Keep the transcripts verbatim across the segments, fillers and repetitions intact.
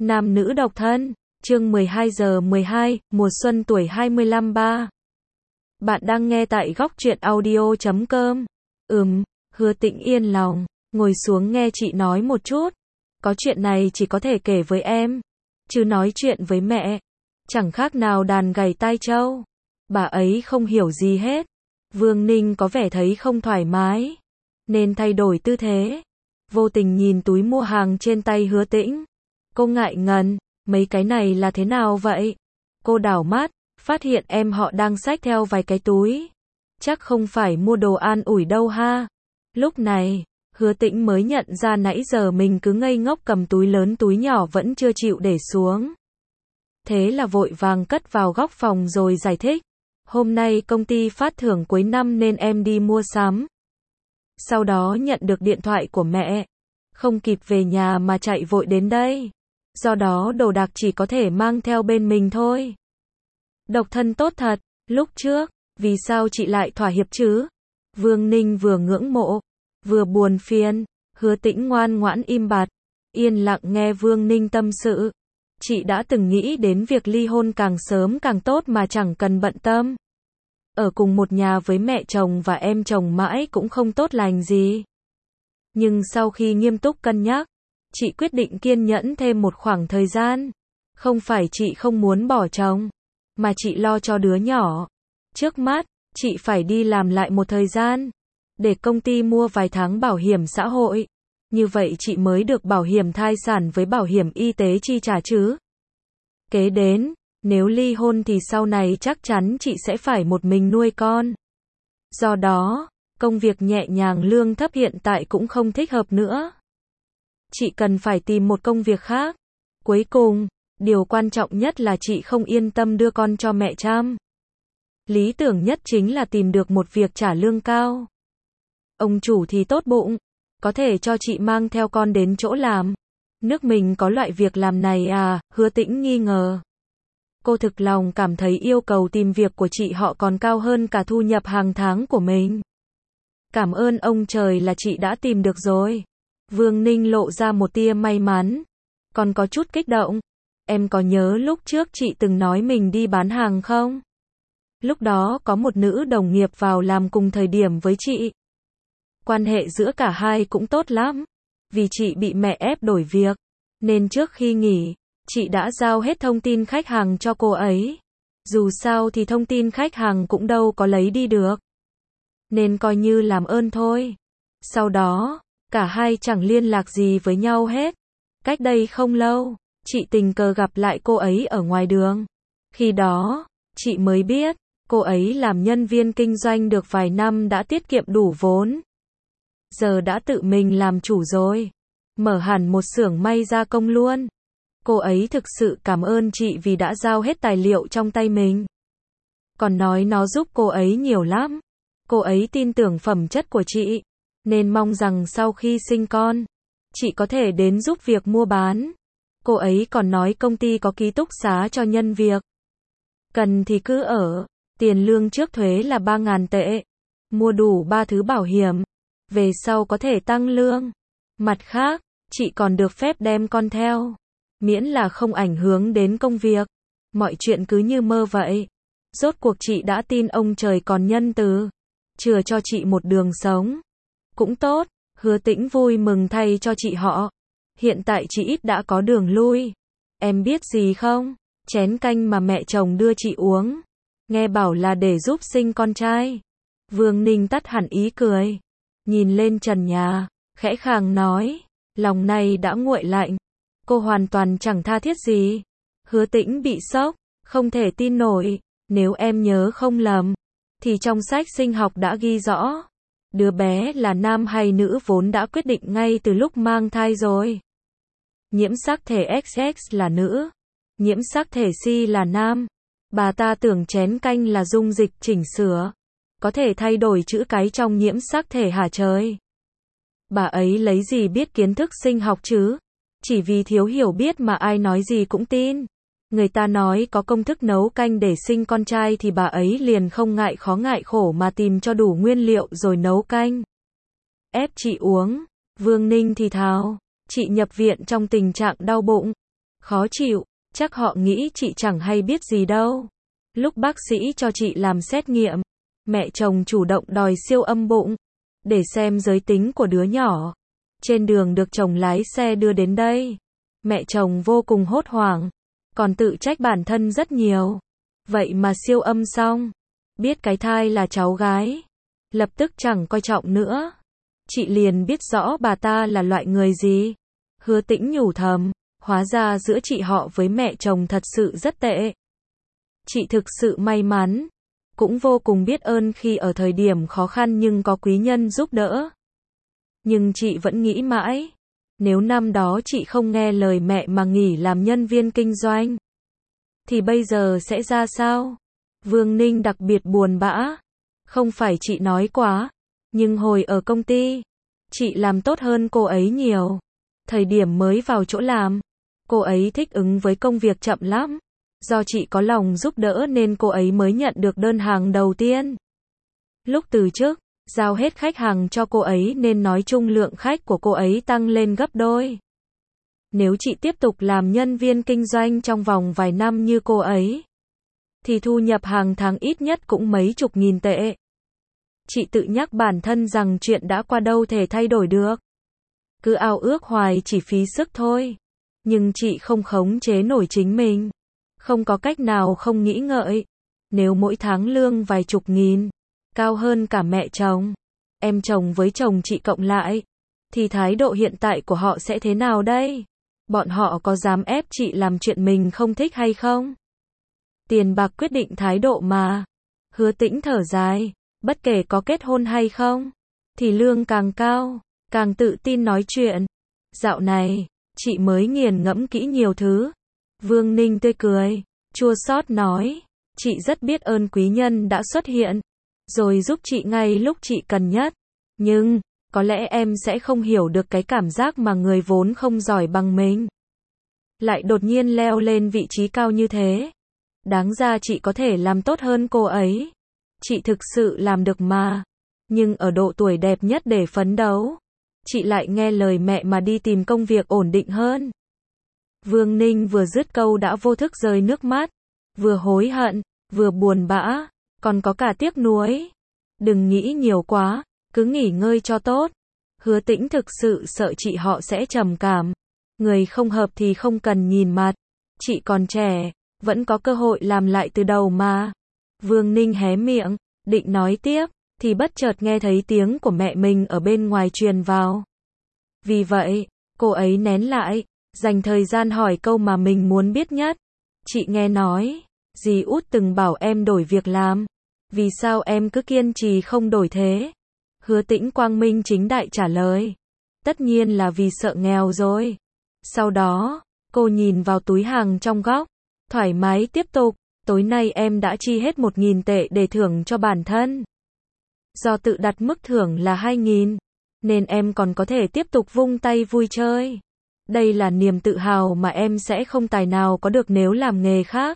Nam nữ độc thân, chương mười hai giờ mười hai, mùa xuân tuổi hai mươi lăm ba. Bạn đang nghe tại góc truyện audio chấm com. Ừm, Hứa Tĩnh yên lòng, ngồi xuống nghe chị nói một chút. Có chuyện này chỉ có thể kể với em, chứ nói chuyện với mẹ, chẳng khác nào đàn gầy tai trâu. Bà ấy không hiểu gì hết. Vương Ninh có vẻ thấy không thoải mái, nên thay đổi tư thế. Vô tình nhìn túi mua hàng trên tay Hứa Tĩnh. Cô ngại ngần, mấy cái này là thế nào vậy? Cô đảo mắt, phát hiện em họ đang xách theo vài cái túi. Chắc không phải mua đồ an ủi đâu ha. Lúc này, Hứa Tĩnh mới nhận ra nãy giờ mình cứ ngây ngốc cầm túi lớn túi nhỏ vẫn chưa chịu để xuống. Thế là vội vàng cất vào góc phòng rồi giải thích. Hôm nay công ty phát thưởng cuối năm nên em đi mua sắm. Sau đó nhận được điện thoại của mẹ. Không kịp về nhà mà chạy vội đến đây. Do đó đồ đạc chỉ có thể mang theo bên mình thôi. Độc thân tốt thật, lúc trước, vì sao chị lại thỏa hiệp chứ? Vương Ninh vừa ngưỡng mộ, vừa buồn phiền. Hứa Tĩnh ngoan ngoãn im bặt, yên lặng nghe Vương Ninh tâm sự. Chị đã từng nghĩ đến việc ly hôn càng sớm càng tốt mà chẳng cần bận tâm. Ở cùng một nhà với mẹ chồng và em chồng mãi cũng không tốt lành gì. Nhưng sau khi nghiêm túc cân nhắc, chị quyết định kiên nhẫn thêm một khoảng thời gian. Không phải chị không muốn bỏ chồng, mà chị lo cho đứa nhỏ. Trước mắt, chị phải đi làm lại một thời gian, để công ty mua vài tháng bảo hiểm xã hội. Như vậy chị mới được bảo hiểm thai sản với bảo hiểm y tế chi trả chứ. Kế đến, nếu ly hôn thì sau này chắc chắn chị sẽ phải một mình nuôi con. Do đó, công việc nhẹ nhàng lương thấp hiện tại cũng không thích hợp nữa. Chị cần phải tìm một công việc khác. Cuối cùng, điều quan trọng nhất là chị không yên tâm đưa con cho mẹ chăm. Lý tưởng nhất chính là tìm được một việc trả lương cao. Ông chủ thì tốt bụng, có thể cho chị mang theo con đến chỗ làm. Nước mình có loại việc làm này à? Hứa Tĩnh nghi ngờ. Cô thực lòng cảm thấy yêu cầu tìm việc của chị họ còn cao hơn cả thu nhập hàng tháng của mình. Cảm ơn ông trời là chị đã tìm được rồi. Vương Ninh lộ ra một tia may mắn, còn có chút kích động. Em có nhớ lúc trước chị từng nói mình đi bán hàng không? Lúc đó có một nữ đồng nghiệp vào làm cùng thời điểm với chị. Quan hệ giữa cả hai cũng tốt lắm. Vì chị bị mẹ ép đổi việc, nên trước khi nghỉ, chị đã giao hết thông tin khách hàng cho cô ấy. Dù sao thì thông tin khách hàng cũng đâu có lấy đi được, nên coi như làm ơn thôi. Sau đó, cả hai chẳng liên lạc gì với nhau hết. Cách đây không lâu, chị tình cờ gặp lại cô ấy ở ngoài đường. Khi đó, chị mới biết, cô ấy làm nhân viên kinh doanh được vài năm đã tiết kiệm đủ vốn. Giờ đã tự mình làm chủ rồi. Mở hẳn một xưởng may gia công luôn. Cô ấy thực sự cảm ơn chị vì đã giao hết tài liệu trong tay mình. Còn nói nó giúp cô ấy nhiều lắm. Cô ấy tin tưởng phẩm chất của chị, nên mong rằng sau khi sinh con, chị có thể đến giúp việc mua bán. Cô ấy còn nói công ty có ký túc xá cho nhân việc. Cần thì cứ ở. Tiền lương trước thuế là ba nghìn tệ. Mua đủ ba thứ bảo hiểm. Về sau có thể tăng lương. Mặt khác, chị còn được phép đem con theo. Miễn là không ảnh hưởng đến công việc. Mọi chuyện cứ như mơ vậy. Rốt cuộc chị đã tin ông trời còn nhân từ, chừa cho chị một đường sống. Cũng tốt, Hứa Tĩnh vui mừng thay cho chị họ. Hiện tại chị ít đã có đường lui. Em biết gì không? Chén canh mà mẹ chồng đưa chị uống, nghe bảo là để giúp sinh con trai. Vương Ninh tắt hẳn ý cười, nhìn lên trần nhà, khẽ khàng nói, lòng này đã nguội lạnh. Cô hoàn toàn chẳng tha thiết gì. Hứa Tĩnh bị sốc, không thể tin nổi. Nếu em nhớ không lầm, thì trong sách sinh học đã ghi rõ, đứa bé là nam hay nữ vốn đã quyết định ngay từ lúc mang thai rồi. Nhiễm sắc thể ích ích là nữ, nhiễm sắc thể Y là nam. Bà ta tưởng chén canh là dung dịch chỉnh sửa, có thể thay đổi chữ cái trong nhiễm sắc thể hả trời. Bà ấy lấy gì biết kiến thức sinh học chứ? Chỉ vì thiếu hiểu biết mà ai nói gì cũng tin. Người ta nói có công thức nấu canh để sinh con trai thì bà ấy liền không ngại khó ngại khổ mà tìm cho đủ nguyên liệu rồi nấu canh. Ép chị uống. Vương Ninh thì thào. Chị nhập viện trong tình trạng đau bụng. Khó chịu, chắc họ nghĩ chị chẳng hay biết gì đâu. Lúc bác sĩ cho chị làm xét nghiệm, mẹ chồng chủ động đòi siêu âm bụng, để xem giới tính của đứa nhỏ. Trên đường được chồng lái xe đưa đến đây, mẹ chồng vô cùng hốt hoảng, còn tự trách bản thân rất nhiều. Vậy mà siêu âm xong, biết cái thai là cháu gái, lập tức chẳng coi trọng nữa. Chị liền biết rõ bà ta là loại người gì. Hứa Tĩnh nhủ thầm, hóa ra giữa chị họ với mẹ chồng thật sự rất tệ. Chị thực sự may mắn, cũng vô cùng biết ơn khi ở thời điểm khó khăn nhưng có quý nhân giúp đỡ. Nhưng chị vẫn nghĩ mãi, nếu năm đó chị không nghe lời mẹ mà nghỉ làm nhân viên kinh doanh, thì bây giờ sẽ ra sao? Vương Ninh đặc biệt buồn bã. Không phải chị nói quá, nhưng hồi ở công ty, chị làm tốt hơn cô ấy nhiều. Thời điểm mới vào chỗ làm, cô ấy thích ứng với công việc chậm lắm. Do chị có lòng giúp đỡ nên cô ấy mới nhận được đơn hàng đầu tiên. Lúc từ chức, giao hết khách hàng cho cô ấy nên nói chung lượng khách của cô ấy tăng lên gấp đôi. Nếu chị tiếp tục làm nhân viên kinh doanh trong vòng vài năm như cô ấy, thì thu nhập hàng tháng ít nhất cũng mấy chục nghìn tệ. Chị tự nhắc bản thân rằng chuyện đã qua đâu thể thay đổi được. Cứ ao ước hoài chỉ phí sức thôi. Nhưng chị không khống chế nổi chính mình. Không có cách nào không nghĩ ngợi. Nếu mỗi tháng lương vài chục nghìn, cao hơn cả mẹ chồng, em chồng với chồng chị cộng lại, thì thái độ hiện tại của họ sẽ thế nào đây? Bọn họ có dám ép chị làm chuyện mình không thích hay không? Tiền bạc quyết định thái độ mà. Hứa Tĩnh thở dài, bất kể có kết hôn hay không, thì lương càng cao, càng tự tin nói chuyện. Dạo này, chị mới nghiền ngẫm kỹ nhiều thứ. Vương Ninh tươi cười, chua xót nói, chị rất biết ơn quý nhân đã xuất hiện, rồi giúp chị ngay lúc chị cần nhất. Nhưng, có lẽ em sẽ không hiểu được cái cảm giác mà người vốn không giỏi bằng mình lại đột nhiên leo lên vị trí cao như thế. Đáng ra chị có thể làm tốt hơn cô ấy. Chị thực sự làm được mà. Nhưng ở độ tuổi đẹp nhất để phấn đấu, chị lại nghe lời mẹ mà đi tìm công việc ổn định hơn. Vương Ninh vừa dứt câu đã vô thức rơi nước mắt. Vừa hối hận, vừa buồn bã, còn có cả tiếc nuối. Đừng nghĩ nhiều quá, cứ nghỉ ngơi cho tốt. Hứa Tĩnh thực sự sợ chị họ sẽ trầm cảm. Người không hợp thì không cần nhìn mặt. Chị còn trẻ, vẫn có cơ hội làm lại từ đầu mà. Vương Ninh hé miệng, định nói tiếp, thì bất chợt nghe thấy tiếng của mẹ mình ở bên ngoài truyền vào. Vì vậy, cô ấy nén lại, dành thời gian hỏi câu mà mình muốn biết nhất. Chị nghe nói, dì út từng bảo em đổi việc làm. Vì sao em cứ kiên trì không đổi thế? Hứa Tĩnh quang minh chính đại trả lời. Tất nhiên là vì sợ nghèo rồi. Sau đó, cô nhìn vào túi hàng trong góc, thoải mái tiếp tục. Tối nay em đã chi hết một nghìn tệ để thưởng cho bản thân. Do tự đặt mức thưởng là hai nghìn, nên em còn có thể tiếp tục vung tay vui chơi. Đây là niềm tự hào mà em sẽ không tài nào có được nếu làm nghề khác.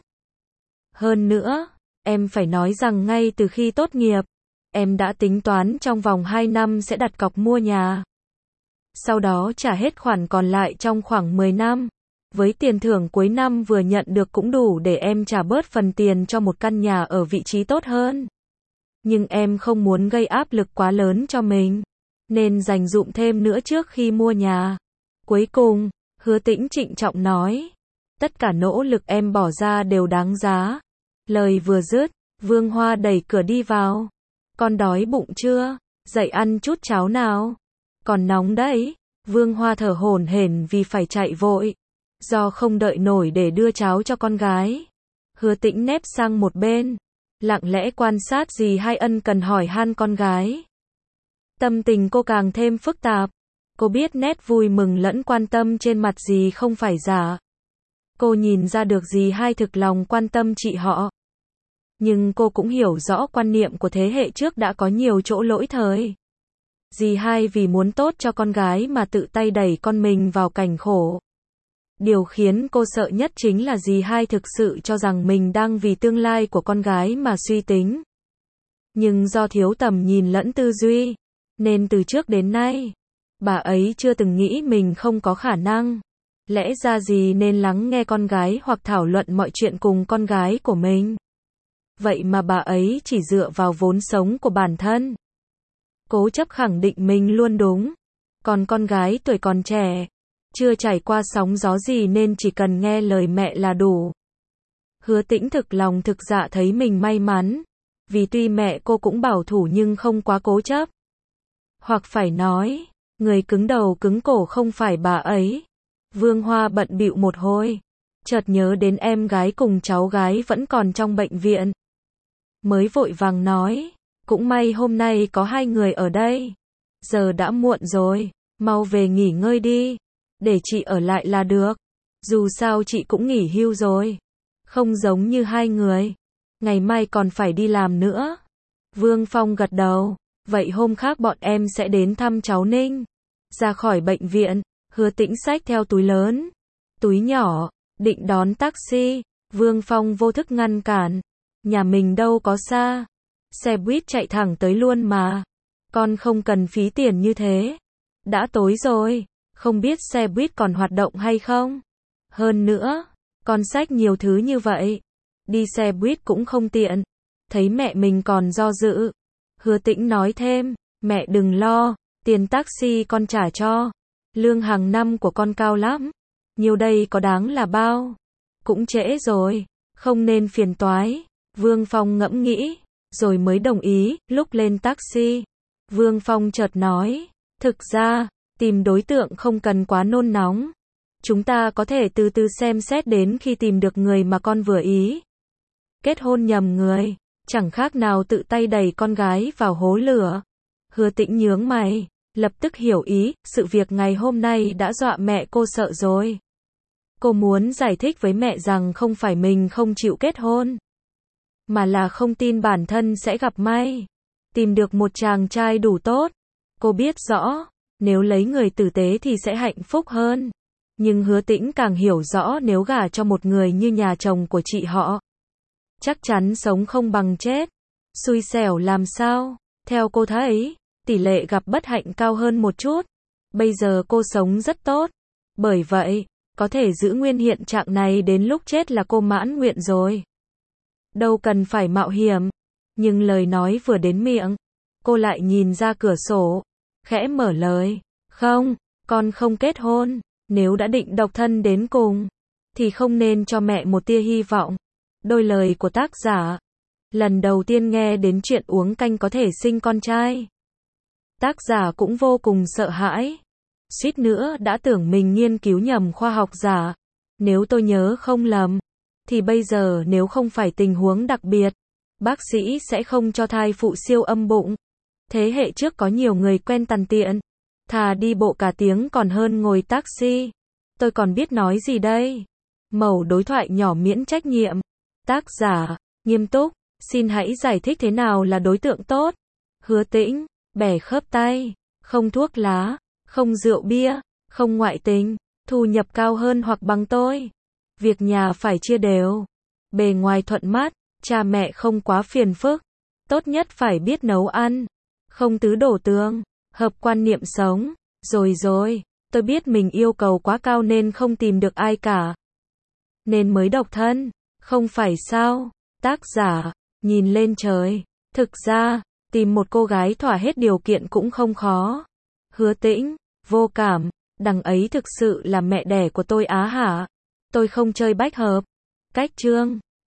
Hơn nữa, em phải nói rằng ngay từ khi tốt nghiệp, em đã tính toán trong vòng hai năm sẽ đặt cọc mua nhà. Sau đó trả hết khoản còn lại trong khoảng mười năm. Với tiền thưởng cuối năm vừa nhận được cũng đủ để em trả bớt phần tiền cho một căn nhà ở vị trí tốt hơn. Nhưng em không muốn gây áp lực quá lớn cho mình, nên dành dụm thêm nữa trước khi mua nhà. Cuối cùng, Hứa Tĩnh trịnh trọng nói, tất cả nỗ lực em bỏ ra đều đáng giá. Lời vừa dứt, Vương Hoa đẩy cửa đi vào. Con đói bụng chưa? Dậy ăn chút cháo nào. Còn nóng đấy. Vương Hoa thở hổn hển vì phải chạy vội. Do không đợi nổi để đưa cháo cho con gái. Hứa Tĩnh nép sang một bên, lặng lẽ quan sát dì Hai ân cần hỏi han con gái. Tâm tình cô càng thêm phức tạp. Cô biết nét vui mừng lẫn quan tâm trên mặt dì không phải giả. Cô nhìn ra được dì Hai thực lòng quan tâm chị họ. Nhưng cô cũng hiểu rõ quan niệm của thế hệ trước đã có nhiều chỗ lỗi thời. Dì Hai vì muốn tốt cho con gái mà tự tay đẩy con mình vào cảnh khổ. Điều khiến cô sợ nhất chính là dì Hai thực sự cho rằng mình đang vì tương lai của con gái mà suy tính. Nhưng do thiếu tầm nhìn lẫn tư duy, nên từ trước đến nay, bà ấy chưa từng nghĩ mình không có khả năng. Lẽ ra gì nên lắng nghe con gái hoặc thảo luận mọi chuyện cùng con gái của mình. Vậy mà bà ấy chỉ dựa vào vốn sống của bản thân. Cố chấp khẳng định mình luôn đúng. Còn con gái tuổi còn trẻ, chưa trải qua sóng gió gì nên chỉ cần nghe lời mẹ là đủ. Hứa Tĩnh thực lòng thực dạ thấy mình may mắn. Vì tuy mẹ cô cũng bảo thủ nhưng không quá cố chấp. Hoặc phải nói, người cứng đầu cứng cổ không phải bà ấy. Vương Hoa bận bịu một hồi, chợt nhớ đến em gái cùng cháu gái vẫn còn trong bệnh viện. Mới vội vàng nói, cũng may hôm nay có hai người ở đây. Giờ đã muộn rồi, mau về nghỉ ngơi đi, để chị ở lại là được. Dù sao chị cũng nghỉ hưu rồi. Không giống như hai người, ngày mai còn phải đi làm nữa. Vương Phong gật đầu, vậy hôm khác bọn em sẽ đến thăm cháu Ninh. Ra khỏi bệnh viện, Hứa Tĩnh xách theo túi lớn, túi nhỏ, định đón taxi. Vương Phong vô thức ngăn cản, nhà mình đâu có xa, xe buýt chạy thẳng tới luôn mà. Con không cần phí tiền như thế. Đã tối rồi, không biết xe buýt còn hoạt động hay không. Hơn nữa, con xách nhiều thứ như vậy, đi xe buýt cũng không tiện. Thấy mẹ mình còn do dự, Hứa Tĩnh nói thêm, mẹ đừng lo, tiền taxi con trả cho. Lương hàng năm của con cao lắm, nhiều đây có đáng là bao. Cũng trễ rồi, không nên phiền toái. Vương Phong ngẫm nghĩ, rồi mới đồng ý. Lúc lên taxi, Vương Phong chợt nói, thực ra, tìm đối tượng không cần quá nôn nóng. Chúng ta có thể từ từ xem xét đến khi tìm được người mà con vừa ý. Kết hôn nhầm người, chẳng khác nào tự tay đẩy con gái vào hố lửa. Hứa Tĩnh nhướng mày, lập tức hiểu ý, sự việc ngày hôm nay đã dọa mẹ cô sợ rồi. Cô muốn giải thích với mẹ rằng không phải mình không chịu kết hôn, mà là không tin bản thân sẽ gặp may, tìm được một chàng trai đủ tốt. Cô biết rõ, nếu lấy người tử tế thì sẽ hạnh phúc hơn. Nhưng Hứa Tĩnh càng hiểu rõ nếu gả cho một người như nhà chồng của chị họ, chắc chắn sống không bằng chết. Xui xẻo làm sao? Theo cô thấy, tỷ lệ gặp bất hạnh cao hơn một chút. Bây giờ cô sống rất tốt. Bởi vậy, có thể giữ nguyên hiện trạng này đến lúc chết là cô mãn nguyện rồi. Đâu cần phải mạo hiểm. Nhưng lời nói vừa đến miệng, cô lại nhìn ra cửa sổ, khẽ mở lời. Không, con không kết hôn. Nếu đã định độc thân đến cùng, thì không nên cho mẹ một tia hy vọng. Đôi lời của tác giả. Lần đầu tiên nghe đến chuyện uống canh có thể sinh con trai, tác giả cũng vô cùng sợ hãi. Suýt nữa đã tưởng mình nghiên cứu nhầm khoa học giả. Nếu tôi nhớ không lầm, thì bây giờ nếu không phải tình huống đặc biệt, bác sĩ sẽ không cho thai phụ siêu âm bụng. Thế hệ trước có nhiều người quen tằn tiện, thà đi bộ cả tiếng còn hơn ngồi taxi. Tôi còn biết nói gì đây? Mẩu đối thoại nhỏ miễn trách nhiệm. Tác giả, nghiêm túc, xin hãy giải thích thế nào là đối tượng tốt. Hứa Tĩnh, bẻ khớp tay, không thuốc lá, không rượu bia, không ngoại tình, thu nhập cao hơn hoặc bằng tôi. Việc nhà phải chia đều. Bề ngoài thuận mắt, cha mẹ không quá phiền phức. Tốt nhất phải biết nấu ăn, không tứ đổ tường, hợp quan niệm sống. Rồi rồi, tôi biết mình yêu cầu quá cao nên không tìm được ai cả, nên mới độc thân, không phải sao? Tác giả, nhìn lên trời. Thực ra, tìm một cô gái thỏa hết điều kiện cũng không khó. Hứa Tĩnh, vô cảm, đằng ấy thực sự là mẹ đẻ của tôi á hả? Tôi không chơi bách hợp. Cách chương